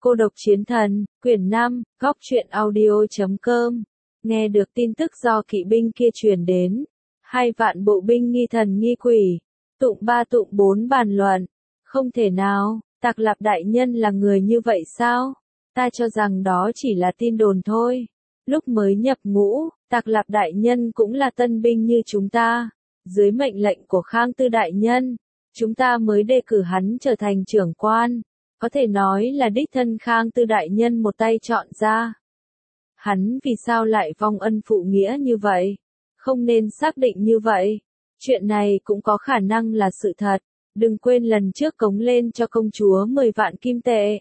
Cô độc chiến thần, quyển 5, góc truyện audio.com. Nghe được tin tức do kỵ binh kia truyền đến. 2 vạn bộ binh nghi thần nghi quỷ. Tụng 3 tụng 4 bàn luận. Không thể nào, Tạc Lạp đại nhân là người như vậy sao? Ta cho rằng đó chỉ là tin đồn thôi. Lúc mới nhập ngũ, Tạc Lạp đại nhân cũng là tân binh như chúng ta. Dưới mệnh lệnh của Khang Tư đại nhân, chúng ta mới đề cử hắn trở thành trưởng quan. Có thể nói là đích thân Khang Tư đại nhân một tay chọn ra. Hắn vì sao lại vong ân phụ nghĩa như vậy? Không nên xác định như vậy. Chuyện này cũng có khả năng là sự thật. Đừng quên lần trước cống lên cho công chúa 10 vạn kim tệ.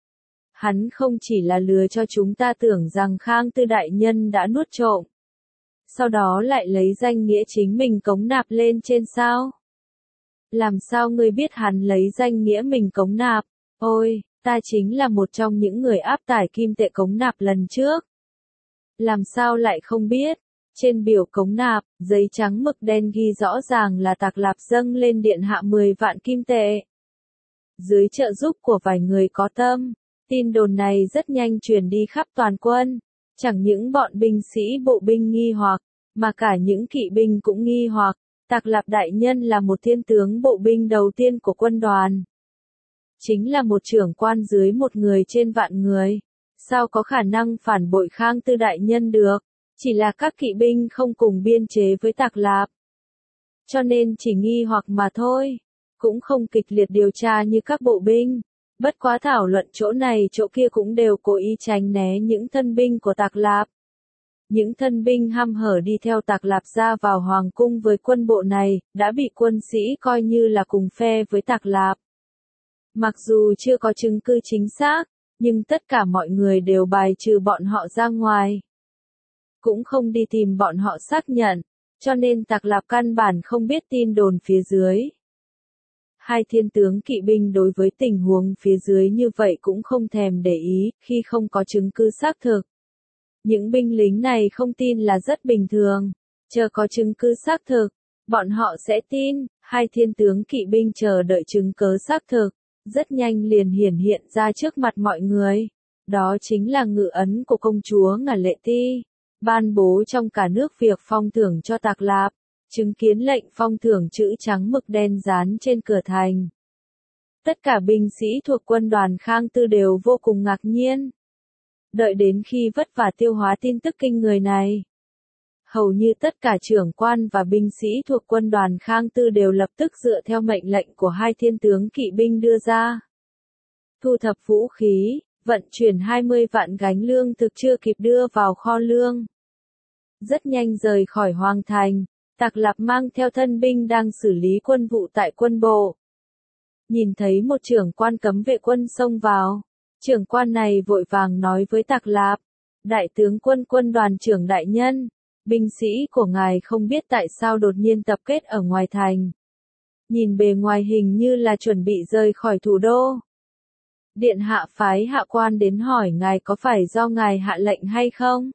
Hắn không chỉ là lừa cho chúng ta tưởng rằng Khang Tư đại nhân đã nuốt trộm. Sau đó lại lấy danh nghĩa chính mình cống nạp lên trên sao? Làm sao ngươi biết hắn lấy danh nghĩa mình cống nạp? Ôi, ta chính là một trong những người áp tải kim tệ cống nạp lần trước. Làm sao lại không biết? Trên biểu cống nạp, giấy trắng mực đen ghi rõ ràng là Tạc Lạp dâng lên điện hạ 10 vạn kim tệ. Dưới trợ giúp của vài người có tâm, tin đồn này rất nhanh truyền đi khắp toàn quân. Chẳng những bọn binh sĩ bộ binh nghi hoặc, mà cả những kỵ binh cũng nghi hoặc, Tạc Lạp đại nhân là một thiên tướng bộ binh đầu tiên của quân đoàn. Chính là một trưởng quan dưới một người trên vạn người. Sao có khả năng phản bội Khang Tư đại nhân được? Chỉ là các kỵ binh không cùng biên chế với Tạc Lạp. Cho nên chỉ nghi hoặc mà thôi. Cũng không kịch liệt điều tra như các bộ binh. Bất quá thảo luận chỗ này chỗ kia cũng đều cố ý tránh né những thân binh của Tạc Lạp. Những thân binh hăm hở đi theo Tạc Lạp ra vào hoàng cung với quân bộ này, đã bị quân sĩ coi như là cùng phe với Tạc Lạp. Mặc dù chưa có chứng cứ chính xác, nhưng tất cả mọi người đều bài trừ bọn họ ra ngoài. Cũng không đi tìm bọn họ xác nhận, cho nên Tạc Lạp căn bản không biết tin đồn phía dưới. Hai thiên tướng kỵ binh đối với tình huống phía dưới như vậy cũng không thèm để ý, khi không có chứng cứ xác thực. Những binh lính này không tin là rất bình thường, chờ có chứng cứ xác thực, bọn họ sẽ tin. Hai thiên tướng kỵ binh chờ đợi chứng cứ xác thực, rất nhanh liền hiển hiện ra trước mặt mọi người. Đó chính là ngự ấn của công chúa Ngả Lệ Ti, ban bố trong cả nước việc phong thưởng cho Tạc Lạp, chứng kiến lệnh phong thưởng chữ trắng mực đen dán trên cửa thành. Tất cả binh sĩ thuộc quân đoàn Khang Tư đều vô cùng ngạc nhiên. Đợi đến khi vất vả tiêu hóa tin tức kinh người này, hầu như tất cả trưởng quan và binh sĩ thuộc quân đoàn Khang Tư đều lập tức dựa theo mệnh lệnh của hai thiên tướng kỵ binh đưa ra. Thu thập vũ khí, vận chuyển 20 vạn gánh lương thực chưa kịp đưa vào kho lương. Rất nhanh rời khỏi hoàng thành, Tạc Lạp mang theo thân binh đang xử lý quân vụ tại quân bộ. Nhìn thấy một trưởng quan cấm vệ quân xông vào, trưởng quan này vội vàng nói với Tạc Lạp, đại tướng quân quân đoàn trưởng đại nhân, binh sĩ của ngài không biết tại sao đột nhiên tập kết ở ngoài thành. Nhìn bề ngoài hình như là chuẩn bị rời khỏi thủ đô. Điện hạ phái hạ quan đến hỏi ngài có phải do ngài hạ lệnh hay không?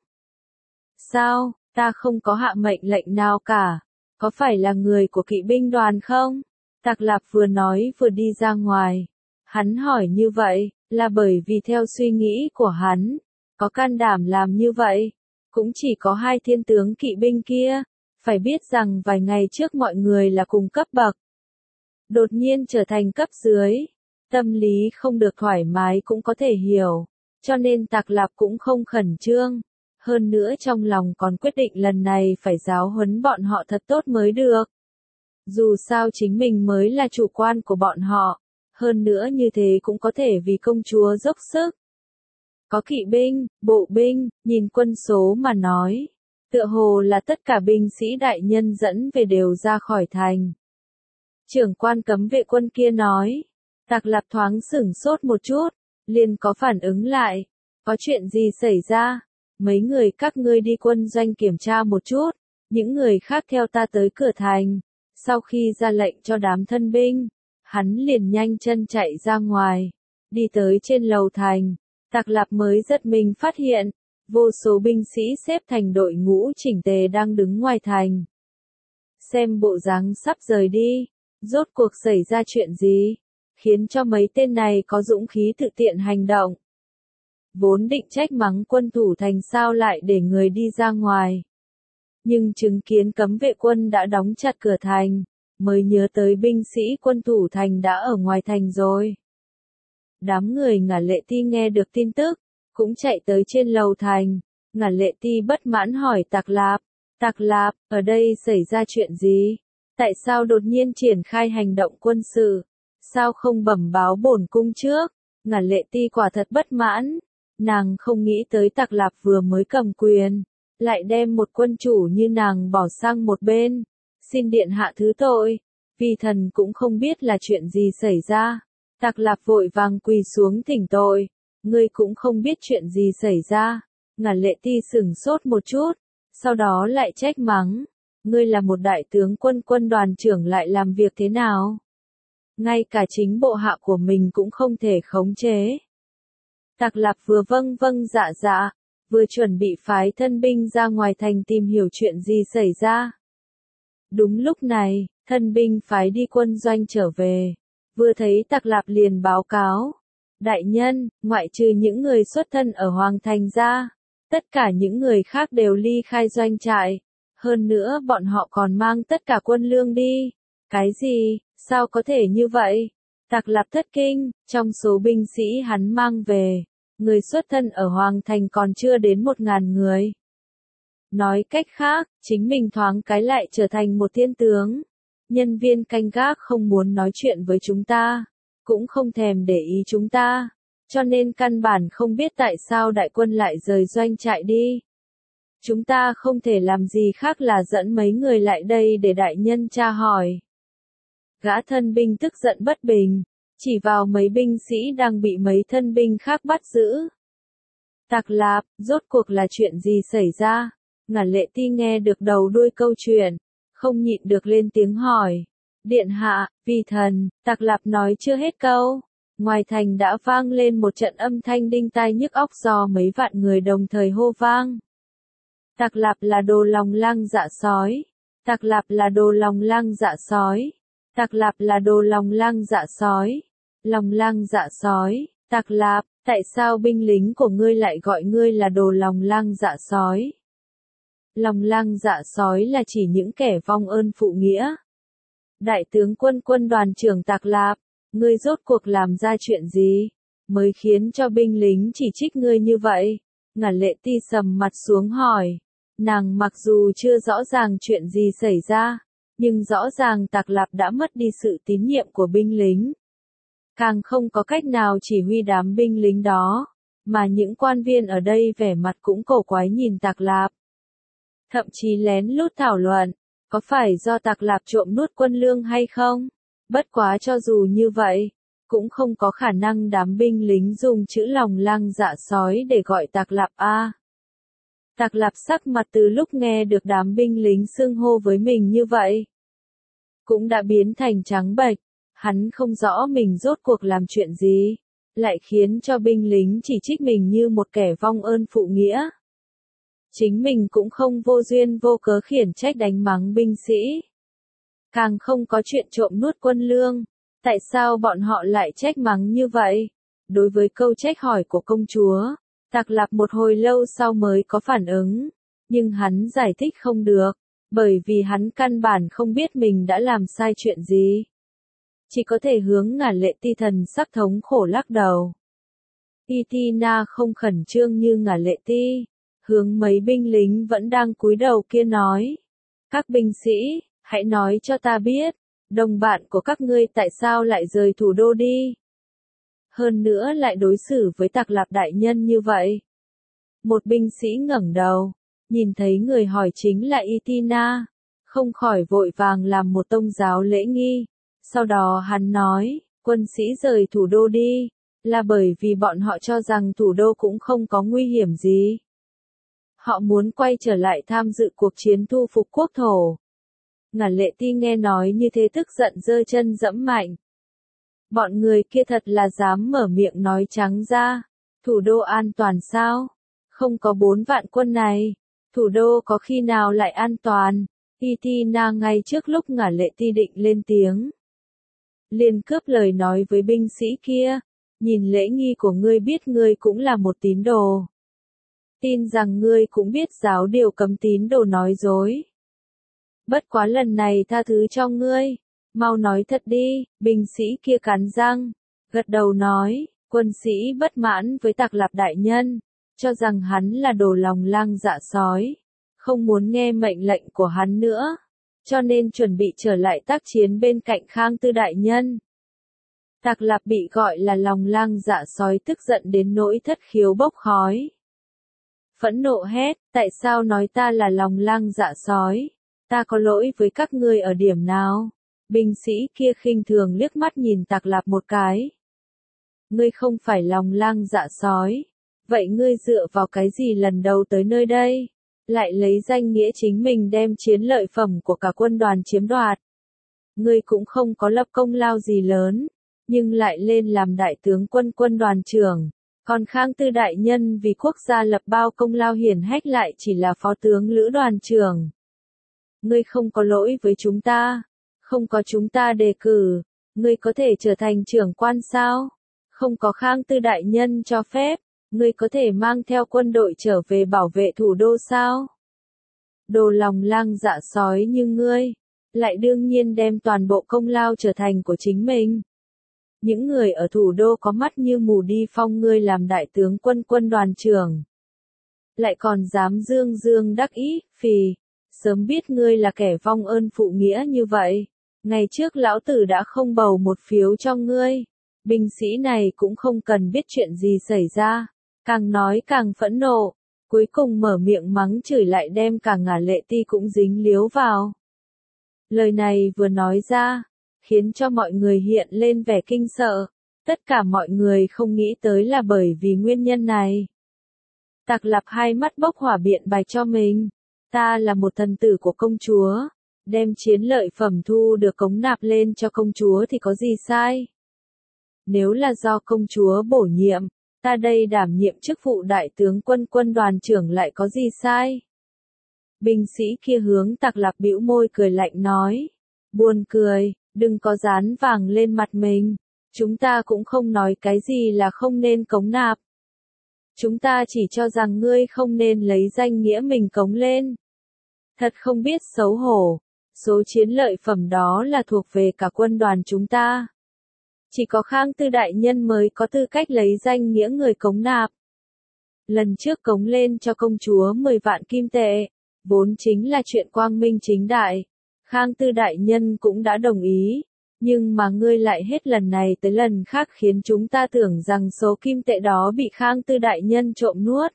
Sao, ta không có hạ mệnh lệnh nào cả. Có phải là người của kỵ binh đoàn không? Tạc Lạp vừa nói vừa đi ra ngoài. Hắn hỏi như vậy, là bởi vì theo suy nghĩ của hắn, có can đảm làm như vậy, cũng chỉ có hai thiên tướng kỵ binh kia. Phải biết rằng vài ngày trước mọi người là cùng cấp bậc. Đột nhiên trở thành cấp dưới. Tâm lý không được thoải mái cũng có thể hiểu. Cho nên Tạc Lạp cũng không khẩn trương. Hơn nữa trong lòng còn quyết định lần này phải giáo huấn bọn họ thật tốt mới được. Dù sao chính mình mới là chủ quan của bọn họ. Hơn nữa như thế cũng có thể vì công chúa dốc sức. Có kỵ binh, bộ binh, nhìn quân số mà nói. Tựa hồ là tất cả binh sĩ đại nhân dẫn về đều ra khỏi thành. Trưởng quan cấm vệ quân kia nói. Tạc Lạp thoáng sửng sốt một chút, liền có phản ứng lại. Có chuyện gì xảy ra? Mấy người các ngươi đi quân doanh kiểm tra một chút, những người khác theo ta tới cửa thành. Sau khi ra lệnh cho đám thân binh, hắn liền nhanh chân chạy ra ngoài, đi tới trên lầu thành. Tạc Lạp mới giật mình phát hiện, vô số binh sĩ xếp thành đội ngũ chỉnh tề đang đứng ngoài thành. Xem bộ dáng sắp rời đi, rốt cuộc xảy ra chuyện gì, khiến cho mấy tên này có dũng khí tự tiện hành động. Vốn định trách mắng quân thủ thành sao lại để người đi ra ngoài. Nhưng chứng kiến cấm vệ quân đã đóng chặt cửa thành, mới nhớ tới binh sĩ quân thủ thành đã ở ngoài thành rồi. Đám người Ngả Lệ Ti nghe được tin tức, cũng chạy tới trên lầu thành. Ngả Lệ Ti bất mãn hỏi Tạc Lạp, ở đây xảy ra chuyện gì? Tại sao đột nhiên triển khai hành động quân sự? Sao không bẩm báo bổn cung trước? Ngả Lệ Ti quả thật bất mãn. Nàng không nghĩ tới Tạc Lạp vừa mới cầm quyền, lại đem một quân chủ như nàng bỏ sang một bên. Xin điện hạ thứ tội, vì thần cũng không biết là chuyện gì xảy ra. Tạc Lạp vội vàng quỳ xuống thỉnh tội, ngươi cũng không biết chuyện gì xảy ra. Ngả Lệ Ti sửng sốt một chút, sau đó lại trách mắng, ngươi là một đại tướng quân, quân đoàn trưởng lại làm việc thế nào? Ngay cả chính bộ hạ của mình cũng không thể khống chế. Tạc Lạp vừa vâng vâng dạ dạ, vừa chuẩn bị phái thân binh ra ngoài thành tìm hiểu chuyện gì xảy ra. Đúng lúc này, thân binh phái đi quân doanh trở về, vừa thấy Tạc Lạp liền báo cáo. Đại nhân, ngoại trừ những người xuất thân ở Hoàng Thành ra, tất cả những người khác đều ly khai doanh trại. Hơn nữa bọn họ còn mang tất cả quân lương đi. Cái gì? Sao có thể như vậy? Tạc Lạp thất kinh, trong số binh sĩ hắn mang về, người xuất thân ở Hoàng Thành còn chưa đến 1.000 người. Nói cách khác, chính mình thoáng cái lại trở thành một thiên tướng. Nhân viên canh gác không muốn nói chuyện với chúng ta, cũng không thèm để ý chúng ta, cho nên căn bản không biết tại sao đại quân lại rời doanh trại đi. Chúng ta không thể làm gì khác là dẫn mấy người lại đây để đại nhân tra hỏi. Gã thân binh tức giận bất bình, chỉ vào mấy binh sĩ đang bị mấy thân binh khác bắt giữ. Tạc Lạp, rốt cuộc là chuyện gì xảy ra? Ngả Lệ Ti nghe được đầu đuôi câu chuyện, không nhịn được lên tiếng hỏi. Điện hạ, vì thần, Tạc Lạp nói chưa hết câu. Ngoài thành đã vang lên một trận âm thanh đinh tai nhức óc do mấy vạn người đồng thời hô vang. Tạc Lạp là đồ lòng lang dạ sói. Tạc Lạp là đồ lòng lang dạ sói. Tạc Lạp là đồ lòng lang dạ sói. Lòng lang dạ sói. Tạc Lạp, tại sao binh lính của ngươi lại gọi ngươi là đồ lòng lang dạ sói? Lòng lang dạ sói là chỉ những kẻ vong ơn phụ nghĩa. Đại tướng quân quân đoàn trưởng Tạc Lạp, ngươi rốt cuộc làm ra chuyện gì, mới khiến cho binh lính chỉ trích ngươi như vậy? Ngả Lệ Ti sầm mặt xuống hỏi. Nàng mặc dù chưa rõ ràng chuyện gì xảy ra, nhưng rõ ràng Tạc Lạp đã mất đi sự tín nhiệm của binh lính. Càng không có cách nào chỉ huy đám binh lính đó, mà những quan viên ở đây vẻ mặt cũng cổ quái nhìn Tạc Lạp. Thậm chí lén lút thảo luận, có phải do Tạc Lạp trộm nuốt quân lương hay không? Bất quá cho dù như vậy, cũng không có khả năng đám binh lính dùng chữ lòng lang dạ sói để gọi Tạc Lạp a. Tạc Lạp sắc mặt từ lúc nghe được đám binh lính xưng hô với mình như vậy, cũng đã biến thành trắng bệch. Hắn không rõ mình rốt cuộc làm chuyện gì, lại khiến cho binh lính chỉ trích mình như một kẻ vong ơn phụ nghĩa. Chính mình cũng không vô duyên vô cớ khiển trách đánh mắng binh sĩ. Càng không có chuyện trộm nuốt quân lương. Tại sao bọn họ lại trách mắng như vậy? Đối với câu trách hỏi của công chúa, Tạc Lạp một hồi lâu sau mới có phản ứng. Nhưng hắn giải thích không được, bởi vì hắn căn bản không biết mình đã làm sai chuyện gì. Chỉ có thể hướng Ngả Lệ Ti thần sắc thống khổ lắc đầu. Itina không khẩn trương như Ngả Lệ Ti, hướng mấy binh lính vẫn đang cúi đầu kia nói. Các binh sĩ, hãy nói cho ta biết, đồng bạn của các ngươi tại sao lại rời thủ đô đi? Hơn nữa lại đối xử với Tạc Lạp đại nhân như vậy. Một binh sĩ ngẩng đầu, nhìn thấy người hỏi chính là Itina, không khỏi vội vàng làm một tông giáo lễ nghi. Sau đó hắn nói, quân sĩ rời thủ đô đi, là bởi vì bọn họ cho rằng thủ đô cũng không có nguy hiểm gì. Họ muốn quay trở lại tham dự cuộc chiến thu phục quốc thổ. Ngả Lệ Ti nghe nói như thế tức giận giơ chân giẫm mạnh. Bọn người kia thật là dám mở miệng nói trắng ra. Thủ đô an toàn sao? Không có 4 vạn quân này. Thủ đô có khi nào lại an toàn? Itina ngay trước lúc Ngả Lệ Ti định lên tiếng, liền cướp lời nói với binh sĩ kia. nhìn lễ nghi của ngươi biết ngươi cũng là một tín đồ. Tin rằng ngươi cũng biết giáo điều cấm tín đồ nói dối. Bất quá lần này tha thứ cho ngươi, mau nói thật đi, binh sĩ kia cắn răng, gật đầu nói, quân sĩ bất mãn với Tạc Lạp đại nhân, cho rằng hắn là đồ lòng lang dạ sói, không muốn nghe mệnh lệnh của hắn nữa, cho nên chuẩn bị trở lại tác chiến bên cạnh Khang Tư đại nhân. Tạc Lạp bị gọi là lòng lang dạ sói tức giận đến nỗi thất khiếu bốc khói. Phẫn nộ hét, tại sao nói ta là lòng lang dạ sói? Ta có lỗi với các ngươi ở điểm nào? Binh sĩ kia khinh thường liếc mắt nhìn Tạc Lạp một cái. Ngươi không phải lòng lang dạ sói. Vậy ngươi dựa vào cái gì lần đầu tới nơi đây? Lại lấy danh nghĩa chính mình đem chiến lợi phẩm của cả quân đoàn chiếm đoạt. Ngươi cũng không có lập công lao gì lớn, nhưng lại lên làm đại tướng quân đoàn trưởng. Còn Khang Tư đại nhân vì quốc gia lập bao công lao hiển hách lại chỉ là phó tướng lữ đoàn trưởng. Ngươi không có lỗi với chúng ta, không có chúng ta đề cử, ngươi có thể trở thành trưởng quan sao? Không có Khang Tư đại nhân cho phép, ngươi có thể mang theo quân đội trở về bảo vệ thủ đô sao? Đồ lòng lang dạ sói như ngươi, lại đương nhiên đem toàn bộ công lao trở thành của chính mình. Những người ở thủ đô có mắt như mù đi phong ngươi làm đại tướng quân đoàn trưởng. Lại còn dám dương dương đắc ý, phì, sớm biết ngươi là kẻ vong ơn phụ nghĩa như vậy. Ngày trước lão tử đã không bầu một phiếu cho ngươi. Binh sĩ này cũng không cần biết chuyện gì xảy ra. Càng nói càng phẫn nộ. Cuối cùng mở miệng mắng chửi lại đem cả Ngả Lệ Ti cũng dính líu vào. Lời này vừa nói ra, khiến cho mọi người hiện lên vẻ kinh sợ. Tất cả mọi người không nghĩ tới là bởi vì nguyên nhân này. Tạc Lạp hai mắt bốc hỏa biện bạch cho mình. Ta là một thần tử của công chúa. Đem chiến lợi phẩm thu được cống nạp lên cho công chúa thì có gì sai? Nếu là do công chúa bổ nhiệm, ta đây đảm nhiệm chức vụ đại tướng quân đoàn trưởng lại có gì sai? Binh sĩ kia hướng Tạc Lạp bĩu môi cười lạnh nói. Buồn cười, đừng có dán vàng lên mặt mình. Chúng ta cũng không nói cái gì là không nên cống nạp. Chúng ta chỉ cho rằng ngươi không nên lấy danh nghĩa mình cống lên. Thật không biết xấu hổ. Số chiến lợi phẩm đó là thuộc về cả quân đoàn chúng ta. Chỉ có Khang Tư đại nhân mới có tư cách lấy danh nghĩa người cống nạp. Lần trước cống lên cho công chúa 10 vạn kim tệ, vốn chính là chuyện quang minh chính đại. Khang Tư đại nhân cũng đã đồng ý, nhưng mà ngươi lại hết lần này tới lần khác khiến chúng ta tưởng rằng số kim tệ đó bị Khang Tư đại nhân trộm nuốt.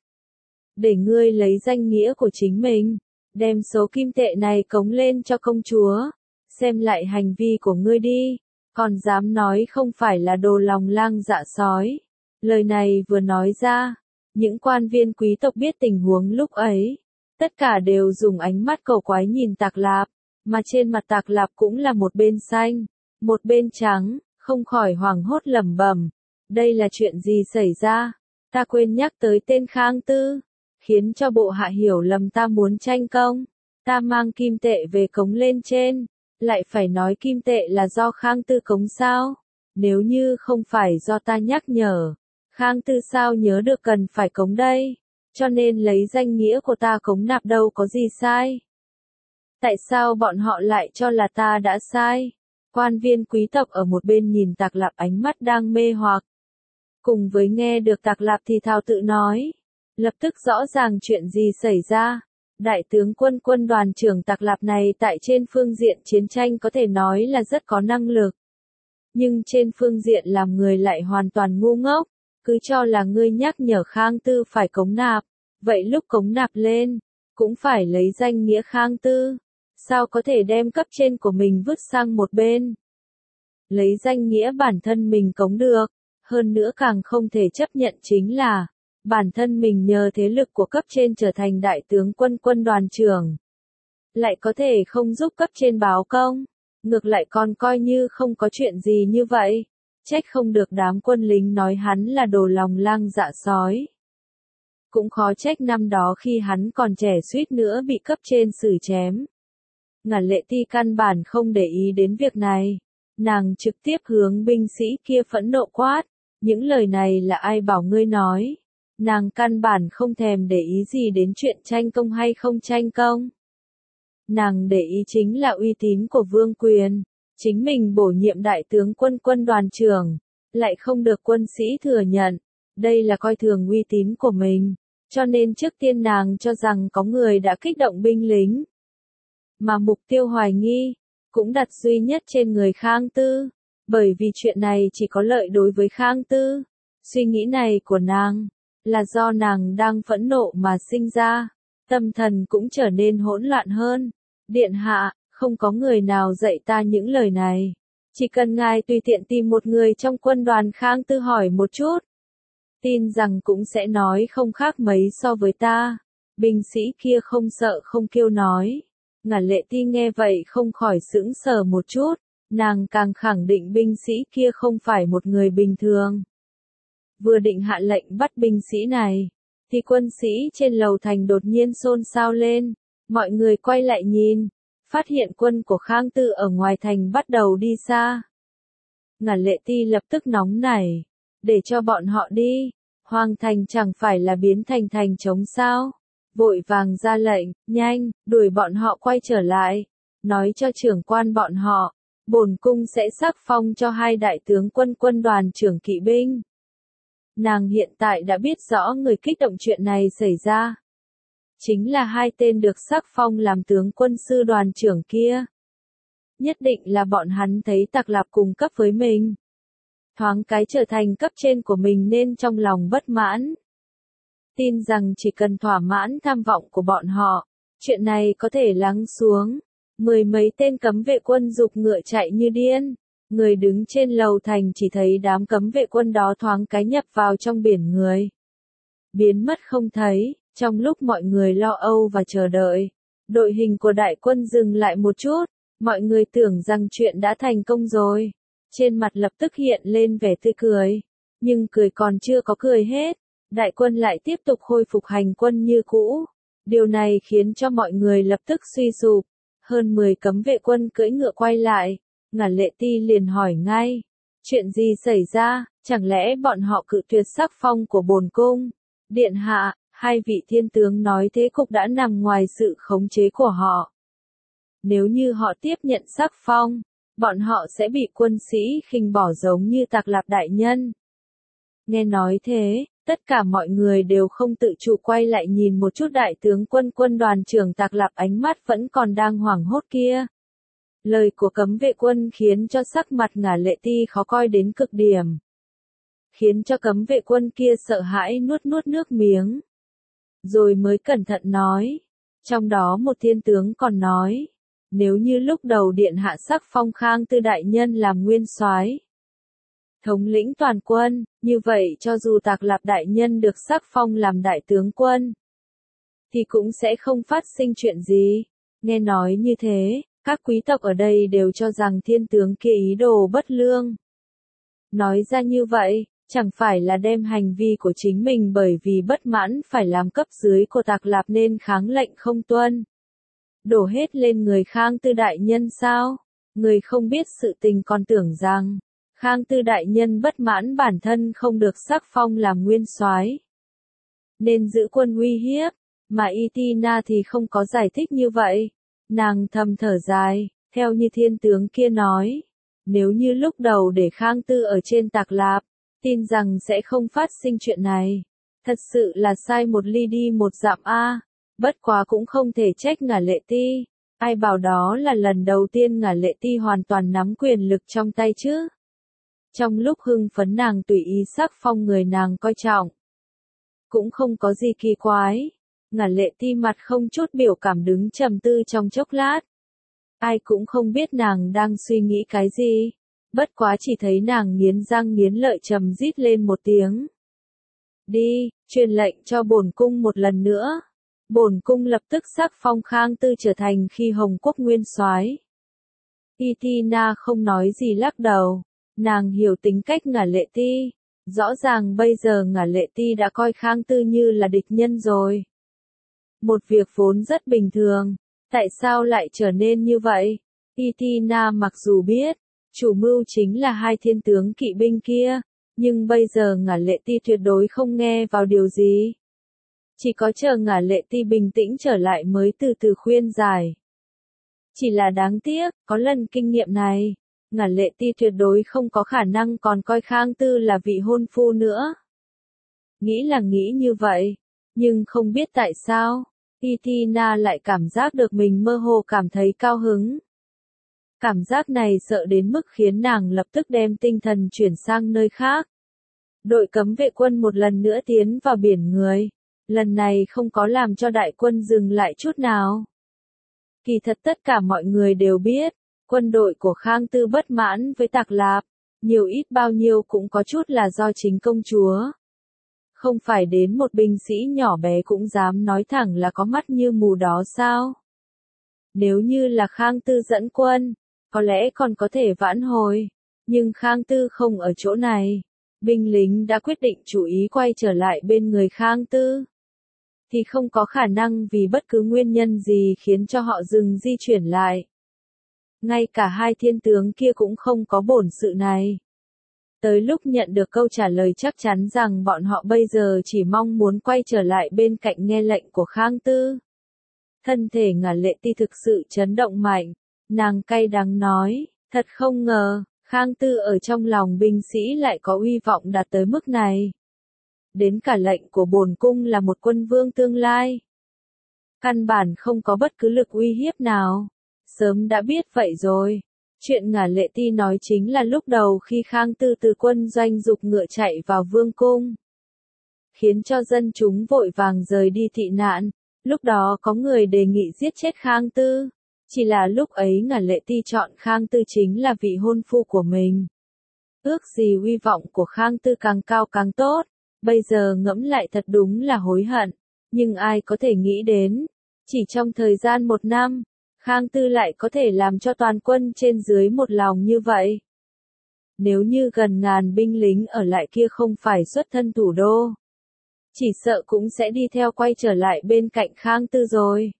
Để ngươi lấy danh nghĩa của chính mình, đem số kim tệ này cống lên cho công chúa, xem lại hành vi của ngươi đi, còn dám nói không phải là đồ lòng lang dạ sói. Lời này vừa nói ra, những quan viên quý tộc biết tình huống lúc ấy, tất cả đều dùng ánh mắt cầu quái nhìn Tạc Lạp, mà trên mặt Tạc Lạp cũng là một bên xanh, một bên trắng, không khỏi hoảng hốt lẩm bẩm, đây là chuyện gì xảy ra? Ta quên nhắc tới tên Khang Tư, khiến cho bộ hạ hiểu lầm ta muốn tranh công, ta mang kim tệ về cống lên trên, lại phải nói kim tệ là do Khang Tư cống sao? Nếu như không phải do ta nhắc nhở, Khang Tư sao nhớ được cần phải cống đây? Cho nên lấy danh nghĩa của ta cống nạp đâu có gì sai. Tại sao bọn họ lại cho là ta đã sai? Quan viên quý tộc ở một bên nhìn Tạc Lạp ánh mắt đang mê hoặc. Cùng với nghe được Tạc Lạp thì thào tự nói. Lập tức rõ ràng chuyện gì xảy ra. Đại tướng quân đoàn trưởng Tạc Lạp này tại trên phương diện chiến tranh có thể nói là rất có năng lực. Nhưng trên phương diện làm người lại hoàn toàn ngu ngốc. Cứ cho là ngươi nhắc nhở Khang Tư phải cống nạp. Vậy lúc cống nạp lên, cũng phải lấy danh nghĩa Khang Tư. Sao có thể đem cấp trên của mình vứt sang một bên? Lấy danh nghĩa bản thân mình cống được. Hơn nữa càng không thể chấp nhận chính là bản thân mình nhờ thế lực của cấp trên trở thành đại tướng quân đoàn trưởng. Lại có thể không giúp cấp trên báo công. Ngược lại còn coi như không có chuyện gì như vậy. Trách không được đám quân lính nói hắn là đồ lòng lang dạ sói. Cũng khó trách năm đó khi hắn còn trẻ suýt nữa bị cấp trên xử chém. Ngả Lệ Ti căn bản không để ý đến việc này. Nàng trực tiếp hướng binh sĩ kia phẫn nộ quát. Những lời này là ai bảo ngươi nói? Nàng căn bản không thèm để ý gì đến chuyện tranh công hay không tranh công. Nàng để ý chính là uy tín của vương quyền. Chính mình bổ nhiệm đại tướng quân quân đoàn trưởng, lại không được quân sĩ thừa nhận. Đây là coi thường uy tín của mình. Cho nên trước tiên nàng cho rằng có người đã kích động binh lính. Mà mục tiêu hoài nghi, cũng đặt duy nhất trên người Khang Tư. Bởi vì chuyện này chỉ có lợi đối với Khang Tư. Suy nghĩ này của nàng, là do nàng đang phẫn nộ mà sinh ra. Tâm thần cũng trở nên hỗn loạn hơn. Điện hạ, không có người nào dạy ta những lời này. Chỉ cần ngài tùy tiện tìm một người trong quân đoàn Khang Tư hỏi một chút. Tin rằng cũng sẽ nói không khác mấy so với ta. Binh sĩ kia không sợ không kêu nói. Ngả Lệ Ti nghe vậy không khỏi sững sờ một chút. Nàng càng khẳng định binh sĩ kia không phải một người bình thường. Vừa định hạ lệnh bắt binh sĩ này, thì quân sĩ trên lầu thành đột nhiên xôn xao lên. Mọi người quay lại nhìn, phát hiện quân của Khang Tư ở ngoài thành bắt đầu đi xa. Ngả Lệ Ti lập tức nóng nảy, để cho bọn họ đi. Hoàng thành chẳng phải là biến thành thành trống sao? Vội vàng ra lệnh, nhanh, đuổi bọn họ quay trở lại. Nói cho trưởng quan bọn họ, bổn cung sẽ sắc phong cho 2 đại tướng quân quân đoàn trưởng kỵ binh. Nàng hiện tại đã biết rõ người kích động chuyện này xảy ra. Chính là 2 tên được sắc phong làm tướng quân sư đoàn trưởng kia. Nhất định là bọn hắn thấy Tạc Lạp cùng cấp với mình. Thoáng cái trở thành cấp trên của mình nên trong lòng bất mãn. Tin rằng chỉ cần thỏa mãn tham vọng của bọn họ, chuyện này có thể lắng xuống. 10 mấy tên cấm vệ quân giục ngựa chạy như điên. Người đứng trên lầu thành chỉ thấy đám cấm vệ quân đó thoáng cái nhập vào trong biển người. Biến mất không thấy, trong lúc mọi người lo âu và chờ đợi. Đội hình của đại quân dừng lại một chút, mọi người tưởng rằng chuyện đã thành công rồi. Trên mặt lập tức hiện lên vẻ tươi cười. Nhưng cười còn chưa có cười hết, đại quân lại tiếp tục khôi phục hành quân như cũ. Điều này khiến cho mọi người lập tức suy sụp. Hơn 10 cấm vệ quân cưỡi ngựa quay lại. Ngả Lệ Ti liền hỏi ngay. Chuyện gì xảy ra, chẳng lẽ bọn họ cự tuyệt sắc phong của bổn cung? Điện hạ, 2 vị thiên tướng nói thế cục đã nằm ngoài sự khống chế của họ. Nếu như họ tiếp nhận sắc phong, bọn họ sẽ bị quân sĩ khinh bỏ giống như Tạc Lạp đại nhân. Nghe nói thế, tất cả mọi người đều không tự chủ quay lại nhìn một chút đại tướng quân quân đoàn trưởng Tạc Lạp, ánh mắt vẫn còn đang hoảng hốt kia. Lời của cấm vệ quân khiến cho sắc mặt Ngả Lệ Ti khó coi đến cực điểm. Khiến cho cấm vệ quân kia sợ hãi nuốt nước miếng. Rồi mới cẩn thận nói. Trong đó một thiên tướng còn nói. Nếu như lúc đầu điện hạ sắc phong Khang Tư đại nhân làm nguyên soái, thống lĩnh toàn quân, như vậy cho dù Tạc Lạp đại nhân được sắc phong làm đại tướng quân, thì cũng sẽ không phát sinh chuyện gì. Nghe nói như thế, các quý tộc ở đây đều cho rằng thiên tướng kia ý đồ bất lương. Nói ra như vậy, chẳng phải là đem hành vi của chính mình bởi vì bất mãn phải làm cấp dưới của Tạc Lạp nên kháng lệnh không tuân. Đổ hết lên người Khang Tư đại nhân sao? Người không biết sự tình còn tưởng rằng Khang Tư đại nhân bất mãn bản thân không được sắc phong làm nguyên soái, nên giữ quân uy hiếp, mà Itina thì không có giải thích như vậy. Nàng thầm thở dài, theo như thiên tướng kia nói, nếu như lúc đầu để Khang Tư ở trên Tạc Lạp, tin rằng sẽ không phát sinh chuyện này. Thật sự là sai một ly đi một dặm a. Bất quá cũng không thể trách Ngả Lệ Ti. Ai bảo đó là lần đầu tiên Ngả Lệ Ti hoàn toàn nắm quyền lực trong tay chứ. Trong lúc hưng phấn nàng tùy ý sắc phong người nàng coi trọng. Cũng không có gì kỳ quái. Ngả Lệ Ti mặt không chút biểu cảm đứng trầm tư trong chốc lát. Ai cũng không biết nàng đang suy nghĩ cái gì. Bất quá chỉ thấy nàng nghiến răng nghiến lợi trầm rít lên một tiếng. Đi, truyền lệnh cho bổn cung một lần nữa. Bổn cung lập tức sắc phong Khang Tư trở thành khi Hồng Quốc nguyên soái. Itina không nói gì lắc đầu. Nàng hiểu tính cách Ngả Lệ Ti. Rõ ràng bây giờ Ngả Lệ Ti đã coi Khang Tư như là địch nhân rồi. Một việc vốn rất bình thường. Tại sao lại trở nên như vậy? Itina mặc dù biết, chủ mưu chính là 2 thiên tướng kỵ binh kia. Nhưng bây giờ Ngả Lệ Ti tuyệt đối không nghe vào điều gì. Chỉ có chờ Ngả Lệ Ti bình tĩnh trở lại mới từ từ khuyên giải. Chỉ là đáng tiếc, có lần kinh nghiệm này, Ngả Lệ Ti tuyệt đối không có khả năng còn coi Khang Tư là vị hôn phu nữa. Nghĩ là nghĩ như vậy, nhưng không biết tại sao, Tina lại cảm giác được mình mơ hồ cảm thấy cao hứng. Cảm giác này sợ đến mức khiến nàng lập tức đem tinh thần chuyển sang nơi khác. Đội cấm vệ quân một lần nữa tiến vào biển người, lần này không có làm cho đại quân dừng lại chút nào. Kỳ thật tất cả mọi người đều biết, quân đội của Khang Tư bất mãn với Tạc Lạp, nhiều ít bao nhiêu cũng có chút là do chính công chúa. Không phải đến một binh sĩ nhỏ bé cũng dám nói thẳng là có mắt như mù đó sao? Nếu như là Khang Tư dẫn quân, có lẽ còn có thể vãn hồi, nhưng Khang Tư không ở chỗ này. Binh lính đã quyết định chú ý quay trở lại bên người Khang Tư. Thì không có khả năng vì bất cứ nguyên nhân gì khiến cho họ dừng di chuyển lại. Ngay cả hai thiên tướng kia cũng không có bổn sự này. Tới lúc nhận được câu trả lời chắc chắn rằng bọn họ bây giờ chỉ mong muốn quay trở lại bên cạnh nghe lệnh của Khang Tư. Thân thể Ngả Lệ Ti thực sự chấn động mạnh, nàng cay đắng nói, thật không ngờ, Khang Tư ở trong lòng binh sĩ lại có uy vọng đạt tới mức này. Đến cả lệnh của bổn cung là một quân vương tương lai. Căn bản không có bất cứ lực uy hiếp nào. Sớm đã biết vậy rồi. Chuyện Ngả Lệ Ti nói chính là lúc đầu khi Khang Tư từ quân doanh giục ngựa chạy vào vương cung. Khiến cho dân chúng vội vàng rời đi tị nạn. Lúc đó có người đề nghị giết chết Khang Tư. Chỉ là lúc ấy Ngả Lệ Ti chọn Khang Tư chính là vị hôn phu của mình. Ước gì uy vọng của Khang Tư càng cao càng tốt. Bây giờ ngẫm lại thật đúng là hối hận. Nhưng ai có thể nghĩ đến, chỉ trong thời gian 1 năm, Khang Tư lại có thể làm cho toàn quân trên dưới một lòng như vậy. Nếu như gần ngàn binh lính ở lại kia không phải xuất thân thủ đô, chỉ sợ cũng sẽ đi theo quay trở lại bên cạnh Khang Tư rồi.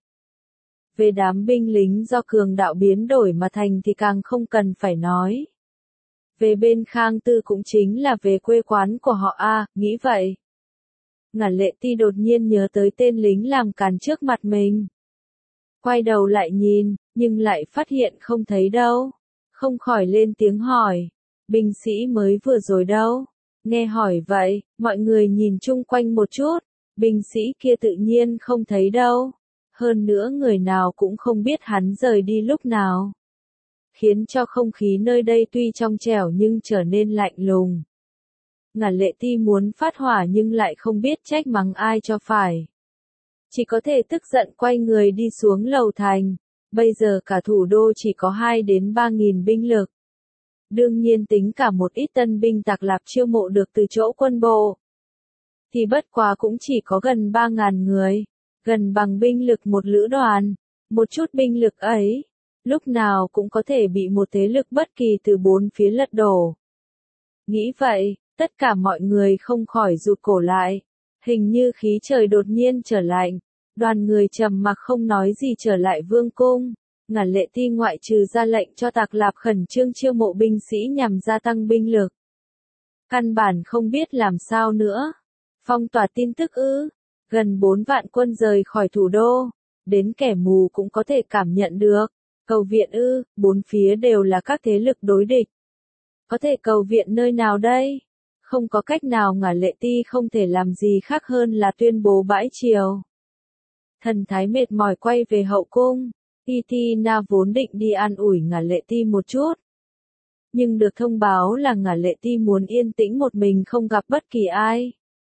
Về đám binh lính do cường đạo biến đổi mà thành thì càng không cần phải nói. Về bên Khang Tư cũng chính là về quê quán của họ nghĩ vậy. Ngả Lệ Ti đột nhiên nhớ tới tên lính làm càn trước mặt mình. Quay đầu lại nhìn, nhưng lại phát hiện không thấy đâu. Không khỏi lên tiếng hỏi, binh sĩ mới vừa rồi đâu? Nghe hỏi vậy, mọi người nhìn chung quanh một chút, binh sĩ kia tự nhiên không thấy đâu. Hơn nữa người nào cũng không biết hắn rời đi lúc nào. Khiến cho không khí nơi đây tuy trong trẻo nhưng trở nên lạnh lùng. Ngả Lệ Ti muốn phát hỏa nhưng lại không biết trách mắng ai cho phải. Chỉ có thể tức giận quay người đi xuống lầu thành. Bây giờ cả thủ đô chỉ có 2 đến 3 nghìn binh lực. Đương nhiên tính cả một ít tân binh Tạc Lạp chiêu mộ được từ chỗ quân bộ. Thì bất quá cũng chỉ có gần 3.000 người. Gần bằng binh lực một lữ đoàn. Một chút binh lực ấy, lúc nào cũng có thể bị một thế lực bất kỳ từ 4 phía lật đổ. Nghĩ vậy, tất cả mọi người không khỏi rụt cổ lại. Hình như khí trời đột nhiên trở lạnh. Đoàn người trầm mặc không nói gì trở lại vương cung. Ngả Lệ Ti ngoại trừ ra lệnh cho Tạc Lạp khẩn trương chiêu mộ binh sĩ nhằm gia tăng binh lực. Căn bản không biết làm sao nữa. Phong tỏa tin tức gần 4 vạn quân rời khỏi thủ đô. Đến kẻ mù cũng có thể cảm nhận được. Cầu viện 4 phía đều là các thế lực đối địch. Có thể cầu viện nơi nào đây? Không có cách nào Ngả Lệ Ti không thể làm gì khác hơn là tuyên bố bãi triều. Thần thái mệt mỏi quay về hậu cung. Tina vốn định đi an ủi Ngả Lệ Ti một chút. Nhưng được thông báo là Ngả Lệ Ti muốn yên tĩnh một mình không gặp bất kỳ ai.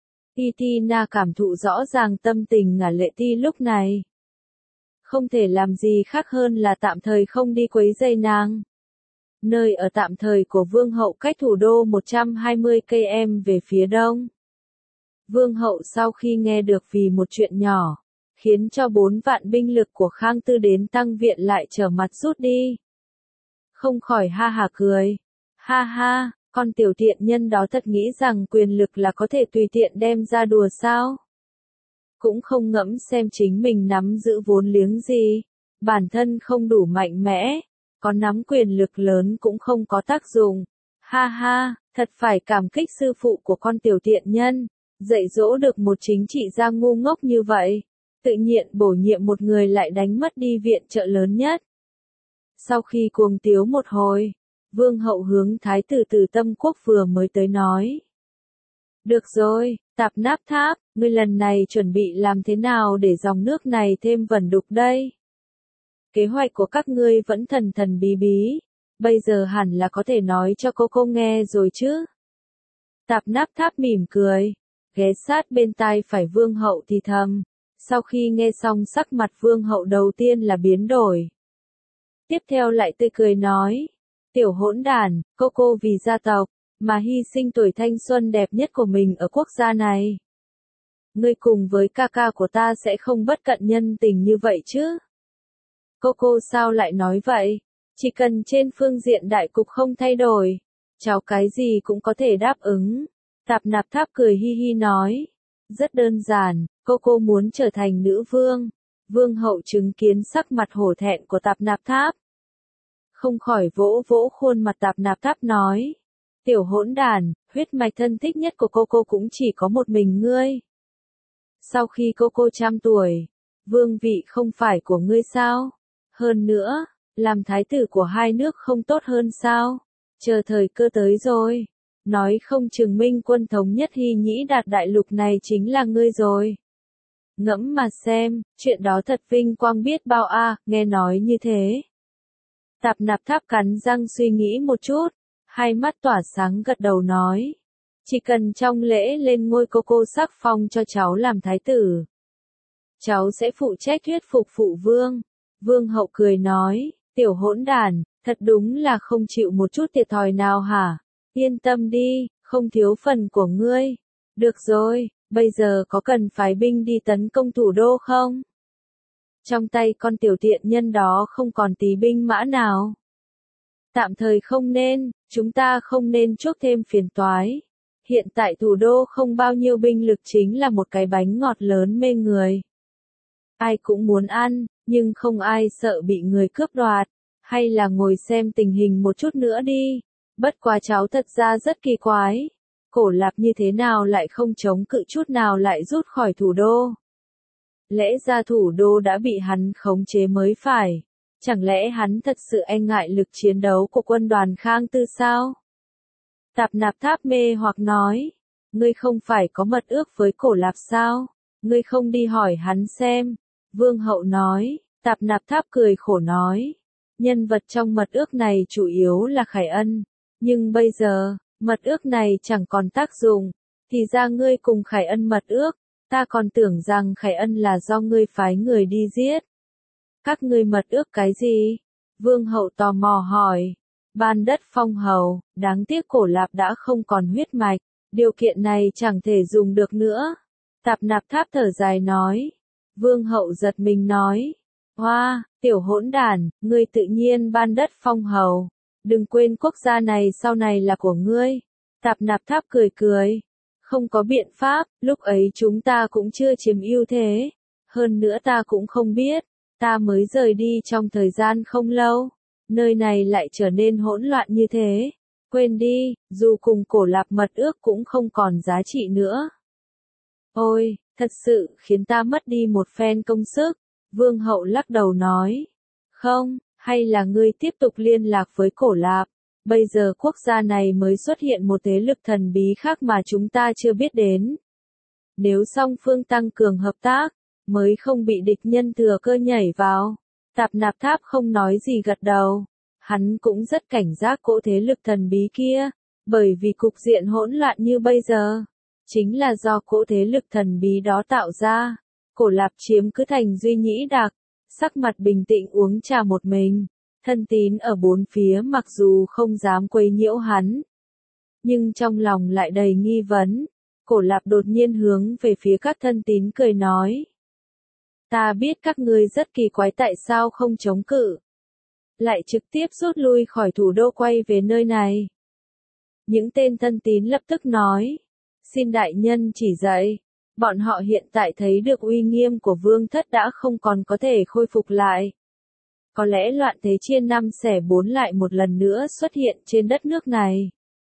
Tina cảm thụ rõ ràng tâm tình Ngả Lệ Ti lúc này. Không thể làm gì khác hơn là tạm thời không đi quấy rầy nàng. Nơi ở tạm thời của Vương hậu cách thủ đô 120 km về phía đông. Vương hậu sau khi nghe được vì một chuyện nhỏ, khiến cho 4 vạn binh lực của Khang Tư đến tăng viện lại trở mặt rút đi. Không khỏi ha hả cười. Ha ha, con tiểu tiện nhân đó thật nghĩ rằng quyền lực là có thể tùy tiện đem ra đùa sao? Cũng không ngẫm xem chính mình nắm giữ vốn liếng gì. Bản thân không đủ mạnh mẽ. Có nắm quyền lực lớn cũng không có tác dụng. Ha ha, Thật phải cảm kích sư phụ của con tiểu tiện nhân, dạy dỗ được một chính trị gia ngu ngốc như vậy. Tự nhiên bổ nhiệm một người lại đánh mất đi viện trợ lớn nhất. Sau khi cuồng tiếu một hồi, Vương hậu hướng thái tử Từ Tâm Quốc vừa mới tới nói. Được rồi, Tạp Náp Tháp, ngươi lần này chuẩn bị làm thế nào để dòng nước này thêm vẩn đục đây? Kế hoạch của các ngươi vẫn thần thần bí bí, bây giờ hẳn là có thể nói cho cô nghe rồi chứ? Tạp Náp Tháp mỉm cười, ghé sát bên tai phải Vương hậu thì thầm. Sau khi nghe xong sắc mặt Vương hậu đầu tiên là biến đổi. Tiếp theo lại tươi cười nói, tiểu hỗn đản, cô vì gia tộc, mà hy sinh tuổi thanh xuân đẹp nhất của mình ở quốc gia này. Ngươi cùng với ca ca của ta sẽ không bất cận nhân tình như vậy chứ? Cô sao lại nói vậy? Chỉ cần trên phương diện đại cục không thay đổi, cháu cái gì cũng có thể đáp ứng. Tạp Nạp Tháp cười hi hi nói, rất đơn giản, cô muốn trở thành nữ vương. Vương hậu chứng kiến sắc mặt hổ thẹn của Tạp Nạp Tháp. Không khỏi vỗ vỗ khuôn mặt Tạp Nạp Tháp nói, tiểu hỗn đản, huyết mạch thân thích nhất của cô cũng chỉ có một mình ngươi. Sau khi cô trăm tuổi, vương vị không phải của ngươi sao? Hơn nữa, làm thái tử của hai nước không tốt hơn sao? Chờ thời cơ tới rồi. Nói không chừng Minh Quân thống nhất Hy Nhĩ Đạt đại lục này chính là ngươi rồi. Ngẫm mà xem, chuyện đó thật vinh quang biết bao a, nghe nói như thế. Tạp Nạp Tháp cắn răng suy nghĩ một chút, hai mắt tỏa sáng gật đầu nói. Chỉ cần trong lễ lên ngôi cô sắc phong cho cháu làm thái tử. Cháu sẽ phụ trách thuyết phục phụ vương. Vương hậu cười nói, tiểu hỗn đản, thật đúng là không chịu một chút thiệt thòi nào hả? Yên tâm đi, không thiếu phần của ngươi. Được rồi, bây giờ có cần phái binh đi tấn công thủ đô không? Trong tay con tiểu tiện nhân đó không còn tí binh mã nào. Tạm thời không nên, chúng ta không nên chuốc thêm phiền toái. Hiện tại thủ đô không bao nhiêu binh lực chính là một cái bánh ngọt lớn mê người. Ai cũng muốn ăn, nhưng không ai sợ bị người cướp đoạt. Hay là ngồi xem tình hình một chút nữa đi. Bất quá cháu thật ra rất kỳ quái. Cổ Lạp như thế nào lại không chống cự chút nào lại rút khỏi thủ đô? Lẽ ra thủ đô đã bị hắn khống chế mới phải. Chẳng lẽ hắn thật sự e ngại lực chiến đấu của quân đoàn Khang Tư sao? Tạp Nạp Tháp mê hoặc nói. Ngươi không phải có mật ước với Cổ Lạp sao? Ngươi không đi hỏi hắn xem. Vương hậu nói. Tạp Nạp Tháp cười khổ nói. Nhân vật trong mật ước này chủ yếu là Khải Ân. Nhưng bây giờ, mật ước này chẳng còn tác dụng. Thì ra ngươi cùng Khải Ân mật ước. Ta còn tưởng rằng Khải Ân là do ngươi phái người đi giết. Các ngươi mật ước cái gì? Vương hậu tò mò hỏi. Ban đất phong hầu, đáng tiếc Cổ Lạp đã không còn huyết mạch. Điều kiện này chẳng thể dùng được nữa. Tạp Nạp Tháp thở dài nói. Vương hậu giật mình nói. Hoa, tiểu hỗn đản, ngươi tự nhiên ban đất phong hầu. Đừng quên quốc gia này sau này là của ngươi. Tạp Nạp Tháp cười cười. Không có biện pháp, lúc ấy chúng ta cũng chưa chiếm ưu thế. Hơn nữa ta cũng không biết. Ta mới rời đi trong thời gian không lâu. Nơi này lại trở nên hỗn loạn như thế. Quên đi, dù cùng Cổ Lạp mật ước cũng không còn giá trị nữa. Ôi, thật sự khiến ta mất đi một phen công sức. Vương hậu lắc đầu nói. Không, hay là ngươi tiếp tục liên lạc với Cổ Lạp. Bây giờ quốc gia này mới xuất hiện một thế lực thần bí khác mà chúng ta chưa biết đến. Nếu song phương tăng cường hợp tác, mới không bị địch nhân thừa cơ nhảy vào. Tạp Nạp Tháp không nói gì gật đầu. Hắn cũng rất cảnh giác cỗ thế lực thần bí kia, bởi vì cục diện hỗn loạn như bây giờ, chính là do cỗ thế lực thần bí đó tạo ra. Cổ Lạp chiếm cứ thành Duy Nhĩ Đạc, sắc mặt bình tĩnh uống trà một mình. Thân tín ở bốn phía mặc dù không dám quấy nhiễu hắn, nhưng trong lòng lại đầy nghi vấn. Cổ Lạp đột nhiên hướng về phía các thân tín cười nói. Ta biết các ngươi rất kỳ quái tại sao không chống cự. Lại trực tiếp rút lui khỏi thủ đô quay về nơi này. Những tên thân tín lập tức nói. Xin đại nhân chỉ dạy. Bọn họ hiện tại thấy được uy nghiêm của vương thất đã không còn có thể khôi phục lại. Có lẽ loạn thế chia năm xẻ bốn lại một lần nữa xuất hiện trên đất nước này.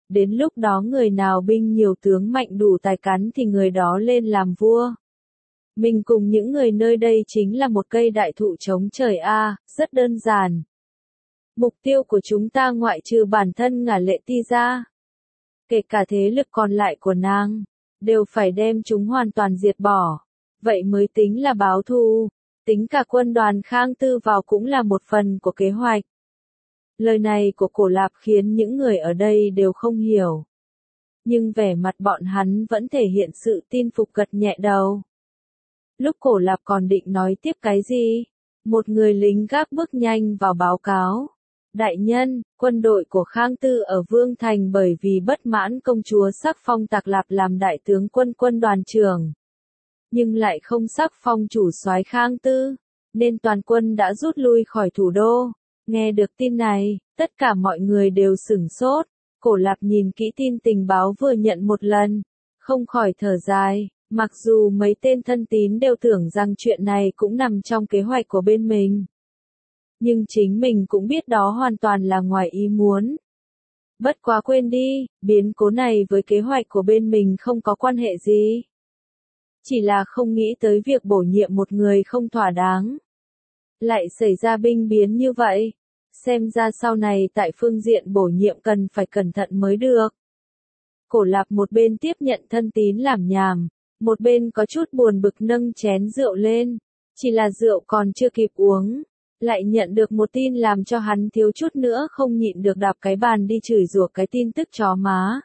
Đến lúc đó người nào binh nhiều tướng mạnh đủ tài cán thì người đó lên làm vua. Mình cùng những người nơi đây chính là một cây đại thụ chống trời a, rất đơn giản. Mục tiêu của chúng ta ngoại trừ bản thân Ngả Lệ Ti ra, kể cả thế lực còn lại của nàng, đều phải đem chúng hoàn toàn diệt bỏ. Vậy mới tính là báo thù, tính cả quân đoàn Khang Tư vào cũng là một phần của kế hoạch. Lời này của Cổ Lạp khiến những người ở đây đều không hiểu. Nhưng vẻ mặt bọn hắn vẫn thể hiện sự tin phục, gật nhẹ đầu. Lúc Cổ Lạp còn định nói tiếp cái gì, một người lính gác bước nhanh vào báo cáo. Đại nhân, quân đội của Khang Tư ở Vương Thành bởi vì bất mãn công chúa sắc phong Tạc Lạp làm đại tướng quân quân đoàn trưởng. Nhưng lại không sắc phong chủ soái Khang Tư, nên toàn quân đã rút lui khỏi thủ đô. Nghe được tin này, tất cả mọi người đều sửng sốt. Cổ Lạp nhìn kỹ tin tình báo vừa nhận một lần, không khỏi thở dài. Mặc dù mấy tên thân tín đều tưởng rằng chuyện này cũng nằm trong kế hoạch của bên mình. Nhưng chính mình cũng biết đó hoàn toàn là ngoài ý muốn. Bất quá quên đi, biến cố này với kế hoạch của bên mình không có quan hệ gì. Chỉ là không nghĩ tới việc bổ nhiệm một người không thỏa đáng. Lại xảy ra binh biến như vậy. Xem ra sau này tại phương diện bổ nhiệm cần phải cẩn thận mới được. Cổ Lạp một bên tiếp nhận thân tín làm nhảm, một bên có chút buồn bực nâng chén rượu lên. Chỉ là rượu còn chưa kịp uống, lại nhận được một tin làm cho hắn thiếu chút nữa không nhịn được đạp cái bàn đi chửi rủa cái tin tức chó má.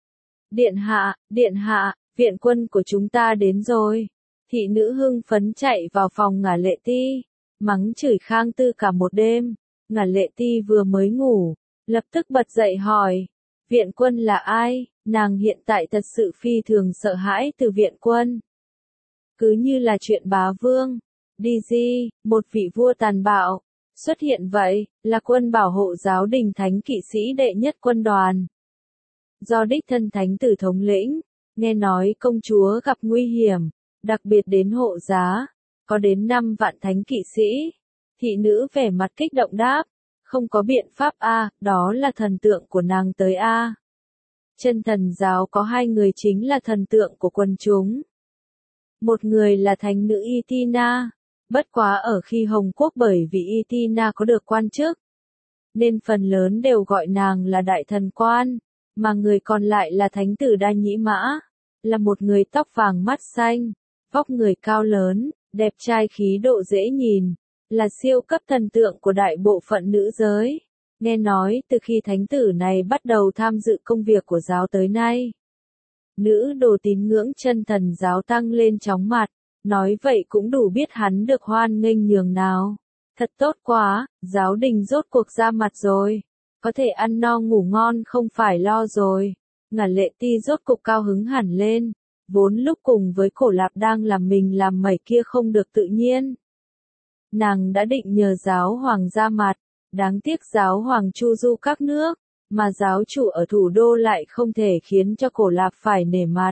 Điện hạ, viện quân của chúng ta đến rồi. Thị nữ hưng phấn chạy vào phòng Ngả Lệ Ti, mắng chửi Khang Tư cả một đêm. Ngả Lệ Ti vừa mới ngủ, lập tức bật dậy hỏi, viện quân là ai? Nàng hiện tại thật sự phi thường sợ hãi từ viện quân. Cứ như là chuyện bá vương, một vị vua tàn bạo, xuất hiện vậy, là quân bảo hộ giáo đình thánh kỵ sĩ đệ nhất quân đoàn. Do đích thân thánh tử thống lĩnh, nghe nói công chúa gặp nguy hiểm, đặc biệt đến hộ giá, có đến 5 vạn thánh kỵ sĩ. Thị nữ vẻ mặt kích động đáp, không có biện pháp a, đó là thần tượng của nàng tới a. Chân thần giáo có 2 người chính là thần tượng của quần chúng. Một người là thánh nữ Itina, bất quá ở khi Hồng Quốc bởi vì Itina có được quan chức, nên phần lớn đều gọi nàng là đại thần quan, mà người còn lại là thánh tử Đa Nhĩ Mã, là một người tóc vàng mắt xanh, vóc người cao lớn, đẹp trai khí độ dễ nhìn, là siêu cấp thần tượng của đại bộ phận nữ giới. Nghe nói từ khi thánh tử này bắt đầu tham dự công việc của giáo tới nay, nữ đồ tín ngưỡng chân thần giáo tăng lên chóng mặt, nói vậy cũng đủ biết hắn được hoan nghênh nhường nào. Thật tốt quá, giáo đình rốt cuộc ra mặt rồi, có thể ăn no ngủ ngon không phải lo rồi. Ngả Lệ Ti rốt cục cao hứng hẳn lên, vốn lúc cùng với Cổ Lạp đang làm mình làm mẩy kia không được tự nhiên. Nàng đã định nhờ giáo hoàng ra mặt, đáng tiếc giáo hoàng chu du các nước, mà giáo chủ ở thủ đô lại không thể khiến cho Cổ Lạp phải nể mặt.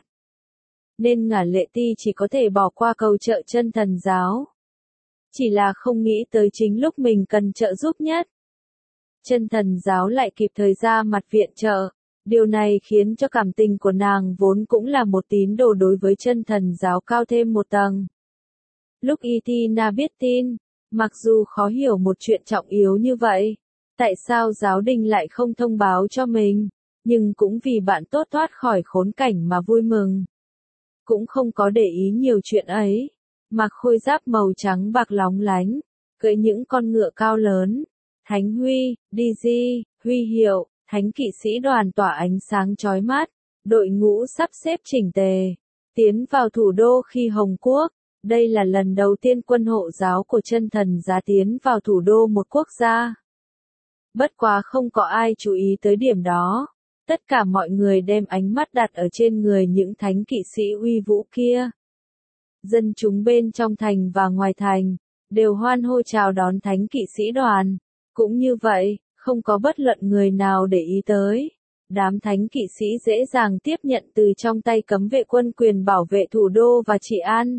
Nên Ngả Lệ Ti chỉ có thể bỏ qua cầu trợ chân thần giáo. Chỉ là không nghĩ tới chính lúc mình cần trợ giúp nhất, chân thần giáo lại kịp thời ra mặt viện trợ. Điều này khiến cho cảm tình của nàng vốn cũng là một tín đồ đối với chân thần giáo cao thêm một tầng. Lúc Itina biết tin, mặc dù khó hiểu một chuyện trọng yếu như vậy, tại sao giáo đình lại không thông báo cho mình, nhưng cũng vì bạn tốt thoát khỏi khốn cảnh mà vui mừng. Cũng không có để ý nhiều chuyện ấy, mặc khôi giáp màu trắng bạc lóng lánh, cưỡi những con ngựa cao lớn, thánh huy, huy hiệu, thánh kỵ sĩ đoàn tỏa ánh sáng chói mắt, đội ngũ sắp xếp chỉnh tề, tiến vào thủ đô khi Hồng Quốc. Đây là lần đầu tiên quân hộ giáo của chân thần giá tiến vào thủ đô một quốc gia. Bất quá không có ai chú ý tới điểm đó. Tất cả mọi người đem ánh mắt đặt ở trên người những thánh kỵ sĩ uy vũ kia. Dân chúng bên trong thành và ngoài thành, đều hoan hô chào đón thánh kỵ sĩ đoàn. Cũng như vậy, không có bất luận người nào để ý tới. Đám thánh kỵ sĩ dễ dàng tiếp nhận từ trong tay cấm vệ quân quyền bảo vệ thủ đô và trị an.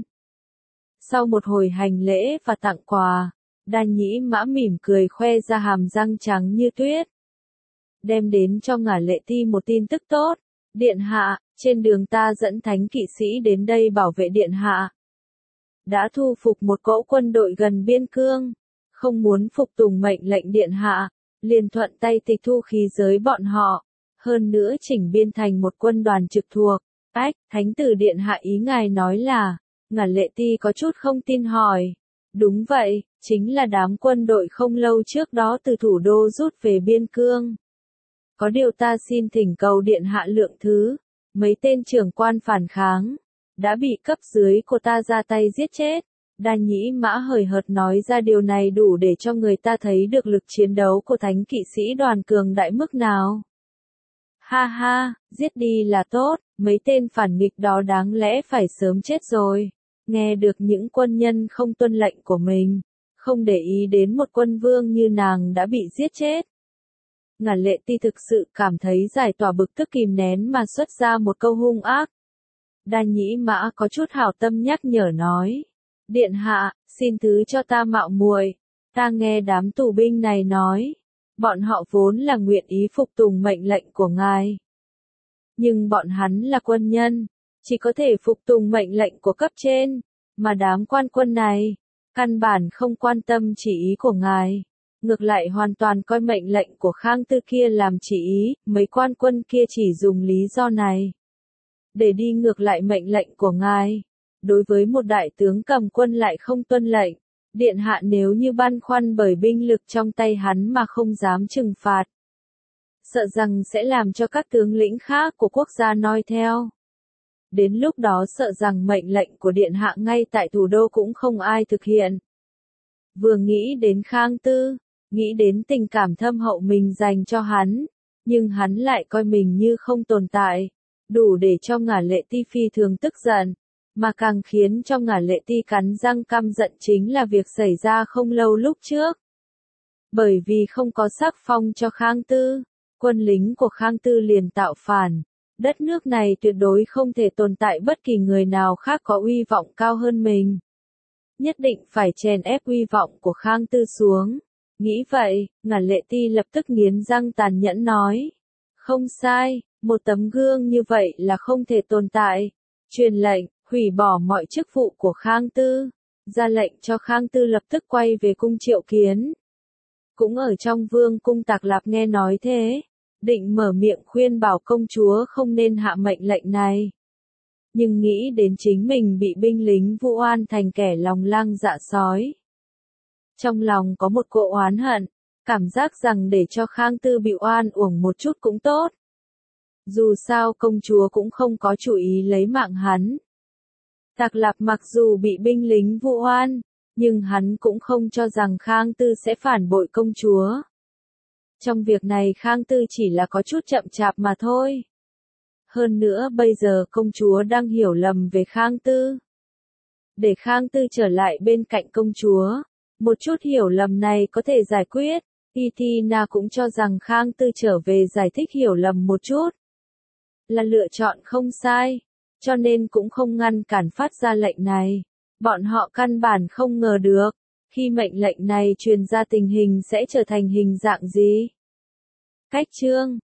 Sau một hồi hành lễ và tặng quà, Đa Nhĩ Mã mỉm cười khoe ra hàm răng trắng như tuyết. đem đến cho Ngả Lệ Ti một tin tức tốt. Điện hạ, trên đường ta dẫn thánh kỵ sĩ đến đây bảo vệ điện hạ. Đã thu phục một cỗ quân đội gần biên cương, không muốn phục tùng mệnh lệnh điện hạ, liền thuận tay tịch thu khí giới bọn họ, hơn nữa chỉnh biên thành một quân đoàn trực thuộc. Ách, thánh tử điện hạ ý ngài nói là, Ngả Lệ Ti có chút không tin hỏi. Đúng vậy, chính là đám quân đội không lâu trước đó từ thủ đô rút về biên cương. Có điều ta xin thỉnh cầu điện hạ lượng thứ, mấy tên trưởng quan phản kháng, đã bị cấp dưới của ta ra tay giết chết. Đa Nhĩ Mã hời hợt nói ra điều này đủ để cho người ta thấy được lực chiến đấu của thánh kỵ sĩ đoàn cường đại mức nào. Ha ha, giết đi là tốt, mấy tên phản nghịch đó đáng lẽ phải sớm chết rồi. Nghe được những quân nhân không tuân lệnh của mình, không để ý đến một quân vương như nàng đã bị giết chết. Ngả Lệ Ti thực sự cảm thấy giải tỏa bực tức kìm nén mà xuất ra một câu hung ác. Đa Nhĩ Mã có chút hảo tâm nhắc nhở nói. Điện hạ, xin thứ cho ta mạo muội. Ta nghe đám tù binh này nói, bọn họ vốn là nguyện ý phục tùng mệnh lệnh của ngài. Nhưng bọn hắn là quân nhân, chỉ có thể phục tùng mệnh lệnh của cấp trên, mà đám quan quân này, căn bản không quan tâm chỉ ý của ngài. Ngược lại hoàn toàn coi mệnh lệnh của Khang Tư kia làm chỉ ý, mấy quan quân kia chỉ dùng lý do này để đi ngược lại mệnh lệnh của ngài. Đối với một đại tướng cầm quân lại không tuân lệnh, điện hạ nếu như băn khoăn bởi binh lực trong tay hắn mà không dám trừng phạt, sợ rằng sẽ làm cho các tướng lĩnh khác của quốc gia noi theo. Đến lúc đó sợ rằng mệnh lệnh của điện hạ ngay tại thủ đô cũng không ai thực hiện. Vừa nghĩ đến Khang Tư, nghĩ đến tình cảm thâm hậu mình dành cho hắn, nhưng hắn lại coi mình như không tồn tại, đủ để cho Ngả Lệ Ti phi thường tức giận, mà càng khiến cho Ngả Lệ Ti cắn răng căm giận chính là việc xảy ra không lâu lúc trước. Bởi vì không có sắc phong cho Khang Tư, quân lính của Khang Tư liền tạo phản, đất nước này tuyệt đối không thể tồn tại bất kỳ người nào khác có uy vọng cao hơn mình. Nhất định phải chèn ép uy vọng của Khang Tư xuống. Nghĩ vậy, Ngả Lệ Ti lập tức nghiến răng tàn nhẫn nói. Không sai, một tấm gương như vậy là không thể tồn tại. Truyền lệnh, hủy bỏ mọi chức vụ của Khang Tư. Ra lệnh cho Khang Tư lập tức quay về cung triệu kiến. Cũng ở trong vương cung Tạc Lạp nghe nói thế, định mở miệng khuyên bảo công chúa không nên hạ mệnh lệnh này. Nhưng nghĩ đến chính mình bị binh lính vu oan thành kẻ lòng lang dạ sói. Trong lòng có một cỗ oán hận, cảm giác rằng để cho Khang Tư bị oan uổng một chút cũng tốt. Dù sao công chúa cũng không có chủ ý lấy mạng hắn. Tạc Lạp mặc dù bị binh lính vu oan, nhưng hắn cũng không cho rằng Khang Tư sẽ phản bội công chúa. Trong việc này Khang Tư chỉ là có chút chậm chạp mà thôi. Hơn nữa bây giờ công chúa đang hiểu lầm về Khang Tư. Để Khang Tư trở lại bên cạnh công chúa, một chút hiểu lầm này có thể giải quyết. Itina cũng cho rằng Khang Tư trở về giải thích hiểu lầm một chút là lựa chọn không sai, cho nên cũng không ngăn cản phát ra lệnh này. Bọn họ căn bản không ngờ được, khi mệnh lệnh này truyền ra tình hình sẽ trở thành hình dạng gì. Cách chương